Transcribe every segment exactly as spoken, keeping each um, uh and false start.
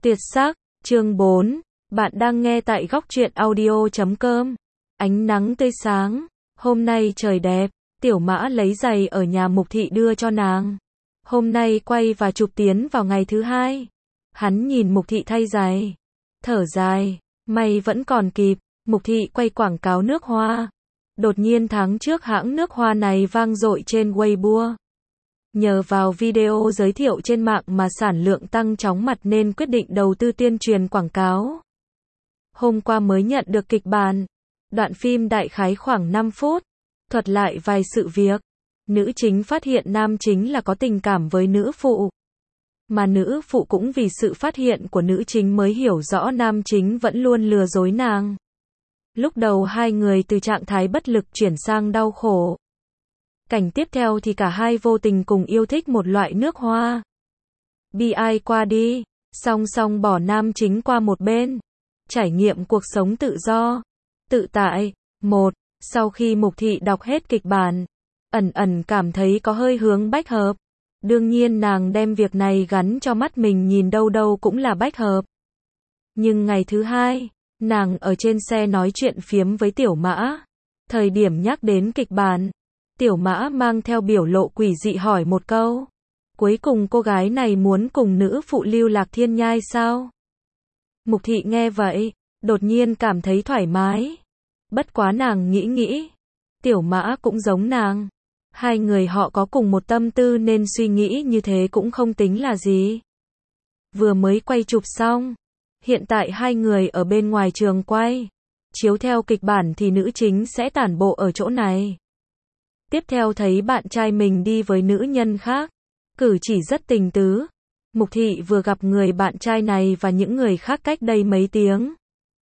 Tuyệt sắc, chương bốn. Bạn đang nghe tại góc truyện audio chấm com. Ánh nắng tươi sáng, hôm nay trời đẹp, Tiểu Mã lấy giày ở nhà Mục Thị đưa cho nàng. Hôm nay quay và chụp tiến vào ngày thứ hai. Hắn nhìn Mục Thị thay giày, thở dài, may vẫn còn kịp. Mục Thị quay quảng cáo nước hoa. Đột nhiên tháng trước hãng nước hoa này vang dội trên Weibo. Nhờ vào video giới thiệu trên mạng mà sản lượng tăng chóng mặt nên quyết định đầu tư tuyên truyền quảng cáo. Hôm qua mới nhận được kịch bản. Đoạn phim đại khái khoảng năm phút, thuật lại vài sự việc. Nữ chính phát hiện nam chính là có tình cảm với nữ phụ. Mà nữ phụ cũng vì sự phát hiện của nữ chính mới hiểu rõ nam chính vẫn luôn lừa dối nàng. Lúc đầu hai người từ trạng thái bất lực chuyển sang đau khổ. Cảnh tiếp theo thì cả hai vô tình cùng yêu thích một loại nước hoa. Bi ai qua đi, song song bỏ nam chính qua một bên. Trải nghiệm cuộc sống tự do, tự tại. Một, sau khi Mục Thị đọc hết kịch bản, ẩn ẩn cảm thấy có hơi hướng bách hợp. Đương nhiên nàng đem việc này gắn cho mắt mình nhìn đâu đâu cũng là bách hợp. Nhưng ngày thứ hai, nàng ở trên xe nói chuyện phiếm với Tiểu Mã. Thời điểm nhắc đến kịch bản, Tiểu Mã mang theo biểu lộ quỷ dị hỏi một câu. Cuối cùng cô gái này muốn cùng nữ phụ lưu lạc thiên nhai sao? Mục Thị nghe vậy, đột nhiên cảm thấy thoải mái. Bất quá nàng nghĩ nghĩ. Tiểu Mã cũng giống nàng. Hai người họ có cùng một tâm tư nên suy nghĩ như thế cũng không tính là gì. Vừa mới quay chụp xong. Hiện tại hai người ở bên ngoài trường quay. Chiếu theo kịch bản thì nữ chính sẽ tản bộ ở chỗ này. Tiếp theo thấy bạn trai mình đi với nữ nhân khác. Cử chỉ rất tình tứ. Mục Thị vừa gặp người bạn trai này và những người khác cách đây mấy tiếng.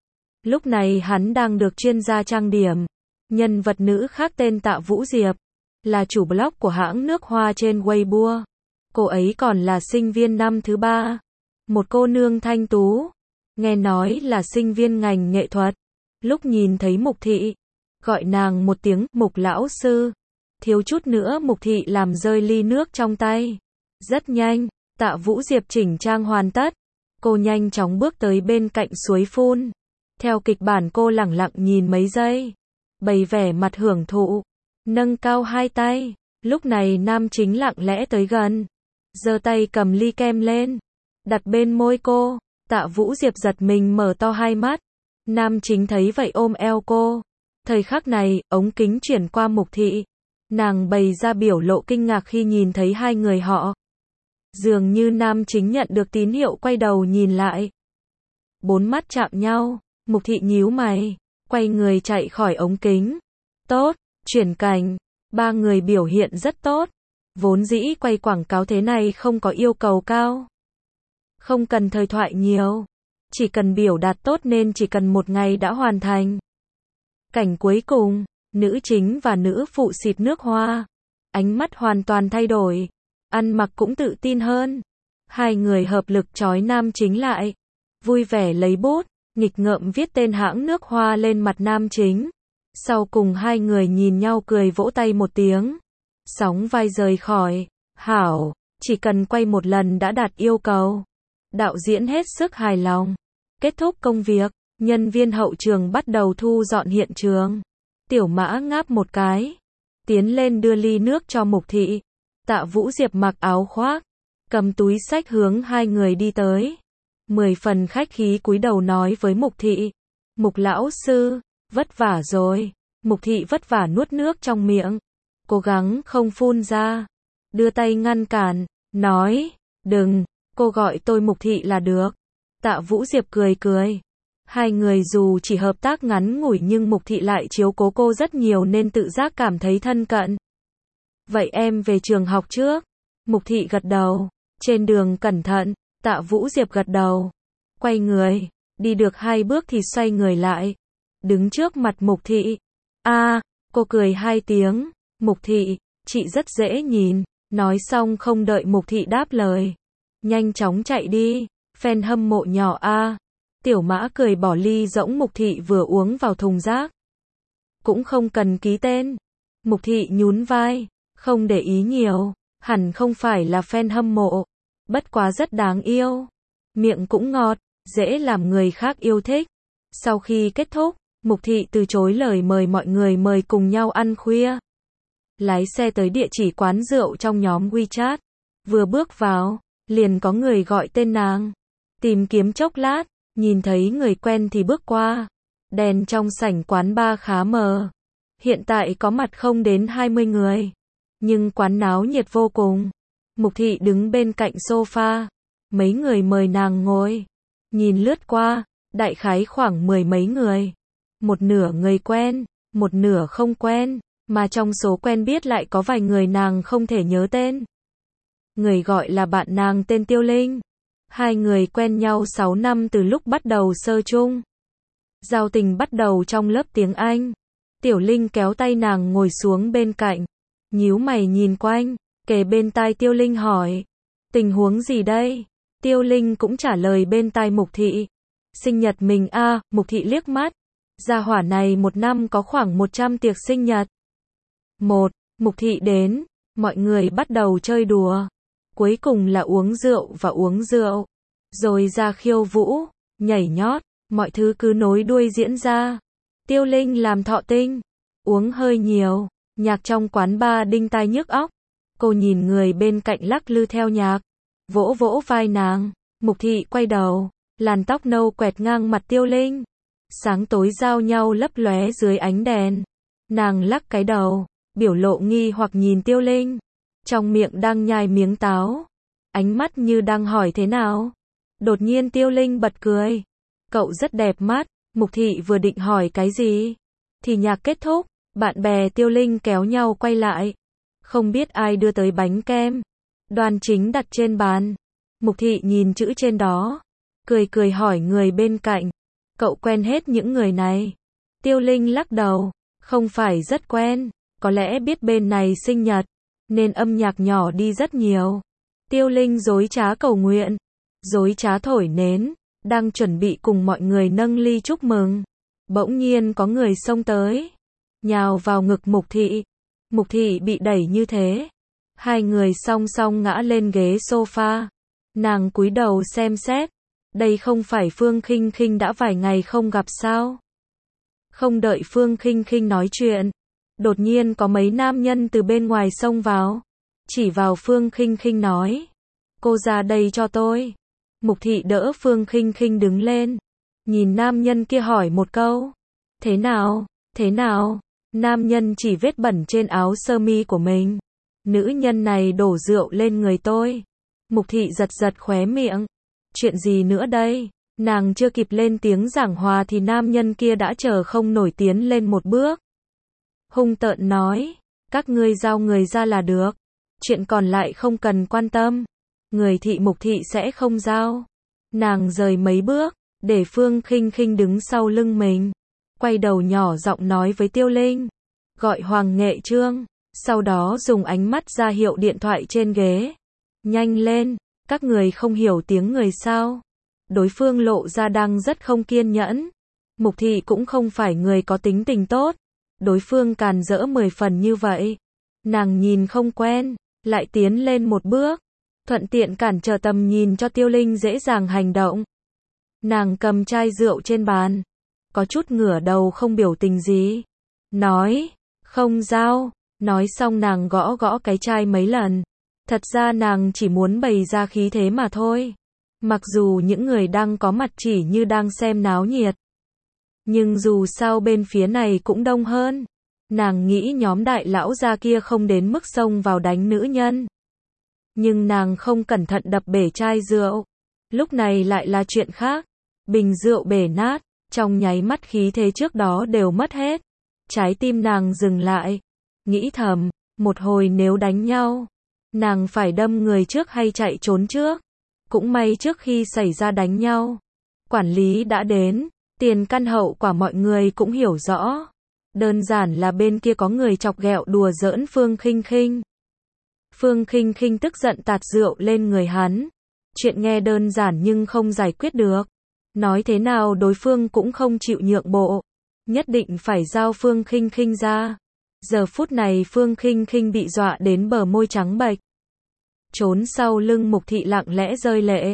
Lúc này hắn đang được chuyên gia trang điểm. Nhân vật nữ khác tên Tạ Vũ Diệp. Là chủ blog của hãng nước hoa trên Weibo. Cô ấy còn là sinh viên năm thứ ba. Một cô nương thanh tú. Nghe nói là sinh viên ngành nghệ thuật. Lúc nhìn thấy Mục Thị, gọi nàng một tiếng Mục lão sư. Thiếu chút nữa Mục Thị làm rơi ly nước trong tay. Rất nhanh, Tạ Vũ Diệp chỉnh trang hoàn tất. Cô nhanh chóng bước tới bên cạnh suối phun. Theo kịch bản cô lẳng lặng nhìn mấy giây. Bày vẻ mặt hưởng thụ. Nâng cao hai tay. Lúc này nam chính lặng lẽ tới gần. Giơ tay cầm ly kem lên. Đặt bên môi cô. Tạ Vũ Diệp giật mình mở to hai mắt. Nam chính thấy vậy ôm eo cô. Thời khắc này, ống kính chuyển qua Mục Thị. Nàng bày ra biểu lộ kinh ngạc khi nhìn thấy hai người họ. Dường như nam chính nhận được tín hiệu quay đầu nhìn lại. Bốn mắt chạm nhau, Mục Thị nhíu mày, quay người chạy khỏi ống kính. Tốt, chuyển cảnh, ba người biểu hiện rất tốt. Vốn dĩ quay quảng cáo thế này không có yêu cầu cao. Không cần thời thoại nhiều. Chỉ cần biểu đạt tốt nên chỉ cần một ngày đã hoàn thành. Cảnh cuối cùng, nữ chính và nữ phụ xịt nước hoa. Ánh mắt hoàn toàn thay đổi. Ăn mặc cũng tự tin hơn. Hai người hợp lực trói nam chính lại. Vui vẻ lấy bút, nghịch ngợm viết tên hãng nước hoa lên mặt nam chính. Sau cùng hai người nhìn nhau cười vỗ tay một tiếng. Sóng vai rời khỏi. Hảo, chỉ cần quay một lần đã đạt yêu cầu. Đạo diễn hết sức hài lòng. Kết thúc công việc, nhân viên hậu trường bắt đầu thu dọn hiện trường. Tiểu Mã ngáp một cái. Tiến lên đưa ly nước cho Mục Thị. Tạ Vũ Diệp mặc áo khoác. Cầm túi xách hướng hai người đi tới. Mười phần khách khí cúi đầu nói với Mục Thị. Mục lão sư, vất vả rồi. Mục Thị vất vả nuốt nước trong miệng. Cố gắng không phun ra. Đưa tay ngăn cản. Nói, đừng, cô gọi tôi Mục Thị là được. Tạ Vũ Diệp cười cười. Hai người dù chỉ hợp tác ngắn ngủi nhưng Mục Thị lại chiếu cố cô rất nhiều nên tự giác cảm thấy thân cận. Vậy em về trường học trước. Mục Thị gật đầu. Trên đường cẩn thận. Tạ Vũ Diệp gật đầu. Quay người. Đi được hai bước thì xoay người lại. Đứng trước mặt Mục Thị. A, à, cô cười hai tiếng. Mục Thị, chị rất dễ nhìn. Nói xong không đợi Mục Thị đáp lời. Nhanh chóng chạy đi. Fan hâm mộ nhỏ a. À. Tiểu Mã cười bỏ ly rỗng Mục Thị vừa uống vào thùng rác. Cũng không cần ký tên. Mục Thị nhún vai. Không để ý nhiều. Hẳn không phải là fan hâm mộ. Bất quá rất đáng yêu. miệng cũng ngọt, dễ làm người khác yêu thích. Sau khi kết thúc, Mục Thị từ chối lời mời mọi người mời cùng nhau ăn khuya. Lái xe tới địa chỉ quán rượu trong nhóm WeChat. Vừa bước vào, liền có người gọi tên nàng. Tìm kiếm chốc lát, nhìn thấy người quen thì bước qua. Đèn trong sảnh quán bar khá mờ. Hiện tại có mặt không đến hai mươi người. Nhưng quán náo nhiệt vô cùng. Mục Thị đứng bên cạnh sofa. Mấy người mời nàng ngồi. Nhìn lướt qua, đại khái khoảng mười mấy người. Một nửa người quen, một nửa không quen. Mà trong số quen biết lại có vài người nàng không thể nhớ tên. Người gọi là bạn nàng tên Tiêu Linh. Hai người quen nhau sáu năm từ lúc bắt đầu sơ chung. Giao tình bắt đầu trong lớp tiếng Anh. Tiểu Linh kéo tay nàng ngồi xuống bên cạnh. Nhíu mày nhìn quanh, kề bên tai Tiêu Linh hỏi. Tình huống gì đây? Tiêu Linh cũng trả lời bên tai Mục Thị. Sinh nhật mình a à, Mục Thị liếc mắt. Gia hỏa này một năm có khoảng một trăm tiệc sinh nhật. Một, Mục Thị đến, mọi người bắt đầu chơi đùa. Cuối cùng là uống rượu và uống rượu. Rồi ra khiêu vũ, nhảy nhót, mọi thứ cứ nối đuôi diễn ra. Tiêu Linh làm thọ tinh, uống hơi nhiều, nhạc trong quán bar đinh tai nhức óc. Cô nhìn người bên cạnh lắc lư theo nhạc, vỗ vỗ vai nàng. Mục Thị quay đầu, làn tóc nâu quẹt ngang mặt Tiêu Linh. Sáng tối giao nhau lấp lóe dưới ánh đèn. Nàng lắc cái đầu, biểu lộ nghi hoặc nhìn Tiêu Linh. Trong miệng đang nhai miếng táo. Ánh mắt như đang hỏi thế nào. Đột nhiên Tiêu Linh bật cười. Cậu rất đẹp mắt. Mục Thị vừa định hỏi cái gì thì nhạc kết thúc. Bạn bè Tiêu Linh kéo nhau quay lại. Không biết ai đưa tới bánh kem. Đoan Chính đặt trên bàn. Mục Thị nhìn chữ trên đó. Cười cười hỏi người bên cạnh. Cậu quen hết những người này? Tiêu Linh lắc đầu. Không phải rất quen. Có lẽ biết bên này sinh nhật, nên âm nhạc nhỏ đi rất nhiều. Tiêu Linh dối trá cầu nguyện. Dối trá thổi nến. Đang chuẩn bị cùng mọi người nâng ly chúc mừng. Bỗng nhiên có người xông tới. Nhào vào ngực Mục Thị. Mục Thị bị đẩy như thế. Hai người song song ngã lên ghế sofa. Nàng cúi đầu xem xét. Đây không phải Phương Khinh Khinh đã vài ngày không gặp sao? Không đợi Phương Khinh Khinh nói chuyện. Đột nhiên có mấy nam nhân từ bên ngoài xông vào. Chỉ vào Phương Khinh Khinh nói. Cô ra đây cho tôi. Mục Thị đỡ Phương Khinh Khinh đứng lên. Nhìn nam nhân kia hỏi một câu. Thế nào? Thế nào? Nam nhân chỉ vết bẩn trên áo sơ mi của mình. Nữ nhân này đổ rượu lên người tôi. Mục Thị giật giật khóe miệng. Chuyện gì nữa đây? Nàng chưa kịp lên tiếng giảng hòa thì nam nhân kia đã chờ không nổi tiến lên một bước. Hung tợn nói. Các ngươi giao người ra là được. Chuyện còn lại không cần quan tâm. Người Thị Mục Thị sẽ không giao. Nàng rời mấy bước, để Phương Khinh Khinh đứng sau lưng mình. Quay đầu nhỏ giọng nói với Tiêu Linh. Gọi Hoàng Nghệ Trương. Sau đó dùng ánh mắt ra hiệu điện thoại trên ghế. Nhanh lên, các người không hiểu tiếng người sao? Đối phương lộ ra đang rất không kiên nhẫn. Mục Thị cũng không phải người có tính tình tốt. Đối phương càn rỡ mười phần như vậy. Nàng nhìn không quen, lại tiến lên một bước. Thuận tiện cản trở tầm nhìn cho Tiêu Linh dễ dàng hành động. Nàng cầm chai rượu trên bàn. Có chút ngửa đầu không biểu tình gì. Nói, không giao. Nói xong nàng gõ gõ cái chai mấy lần. Thật ra nàng chỉ muốn bày ra khí thế mà thôi. Mặc dù những người đang có mặt chỉ như đang xem náo nhiệt. Nhưng dù sao bên phía này cũng đông hơn. Nàng nghĩ nhóm đại lão gia kia không đến mức xông vào đánh nữ nhân. Nhưng nàng không cẩn thận đập bể chai rượu. Lúc này lại là chuyện khác. Bình rượu bể nát. Trong nháy mắt khí thế trước đó đều mất hết. Trái tim nàng dừng lại. Nghĩ thầm, một hồi nếu đánh nhau, nàng phải đâm người trước hay chạy trốn trước. Cũng may trước khi xảy ra đánh nhau, quản lý đã đến, tiền căn hậu quả mọi người cũng hiểu rõ. Đơn giản là bên kia có người chọc ghẹo đùa giỡn Phương Khinh Khinh. Phương Khinh Khinh tức giận tạt rượu lên người hắn. Chuyện nghe đơn giản nhưng không giải quyết được. Nói thế nào đối phương cũng không chịu nhượng bộ. Nhất định phải giao Phương Khinh Khinh ra. Giờ phút này Phương Khinh Khinh bị dọa đến bờ môi trắng bệch. Trốn sau lưng Mục Thị lặng lẽ rơi lệ.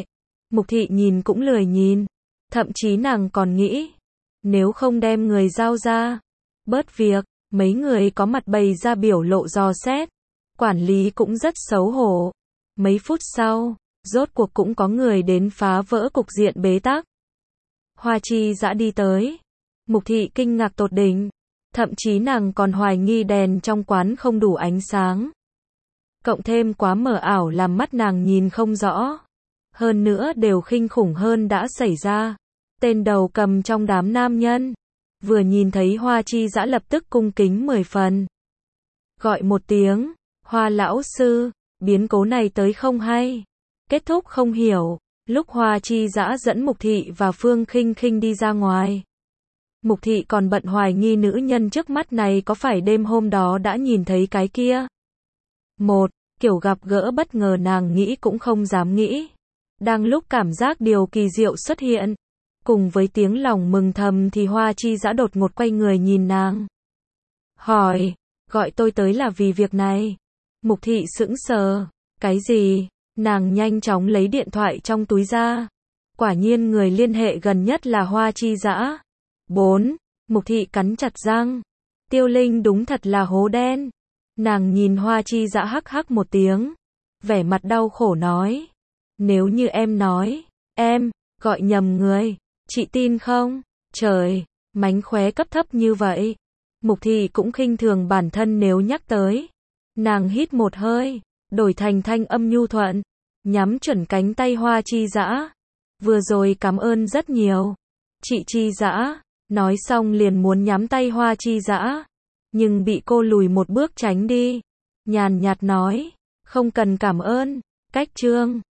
Mục thị nhìn cũng lười nhìn. Thậm chí nàng còn nghĩ, nếu không đem người giao ra, bớt việc, mấy người có mặt bày ra biểu lộ dò xét. Quản lý cũng rất xấu hổ. Mấy phút sau, rốt cuộc cũng có người đến phá vỡ cục diện bế tắc. Hoa Chi Dã đi tới. Mục thị kinh ngạc tột đỉnh. Thậm chí nàng còn hoài nghi đèn trong quán không đủ ánh sáng. Cộng thêm quá mờ ảo làm mắt nàng nhìn không rõ. Hơn nữa điều kinh khủng hơn đã xảy ra. Tên đầu cầm trong đám nam nhân. Vừa nhìn thấy Hoa Chi Dã lập tức cung kính mười phần. Gọi một tiếng, Hoa lão sư, biến cố này tới không hay. Kết thúc không hiểu. Lúc Hoa Chi Dã dẫn Mục thị và Phương Khinh Khinh đi ra ngoài. Mục thị còn bận hoài nghi nữ nhân trước mắt này có phải đêm hôm đó đã nhìn thấy cái kia. Một, kiểu gặp gỡ bất ngờ nàng nghĩ cũng không dám nghĩ. Đang lúc cảm giác điều kỳ diệu xuất hiện, cùng với tiếng lòng mừng thầm thì Hoa Chi Dã đột ngột quay người nhìn nàng. Hỏi, gọi tôi tới là vì việc này. Mục thị sững sờ. Cái gì? Nàng nhanh chóng lấy điện thoại trong túi ra. Quả nhiên người liên hệ gần nhất là Hoa Chi Dã. Bốn. Mục thị cắn chặt răng. Tiêu Linh đúng thật là hố đen. Nàng nhìn Hoa Chi Dã hắc hắc một tiếng. Vẻ mặt đau khổ nói. Nếu như em nói, em, gọi nhầm người, chị tin không? Trời, mánh khóe cấp thấp như vậy. Mục thị cũng khinh thường bản thân nếu nhắc tới. Nàng hít một hơi, đổi thành thanh âm nhu thuận, nhắm chuẩn cánh tay Hoa Chi Dã. Vừa rồi cảm ơn rất nhiều. Chị Chi Dã, nói xong liền muốn nhắm tay Hoa Chi Dã, nhưng bị cô lùi một bước tránh đi. Nhàn nhạt nói, không cần cảm ơn, cách trương.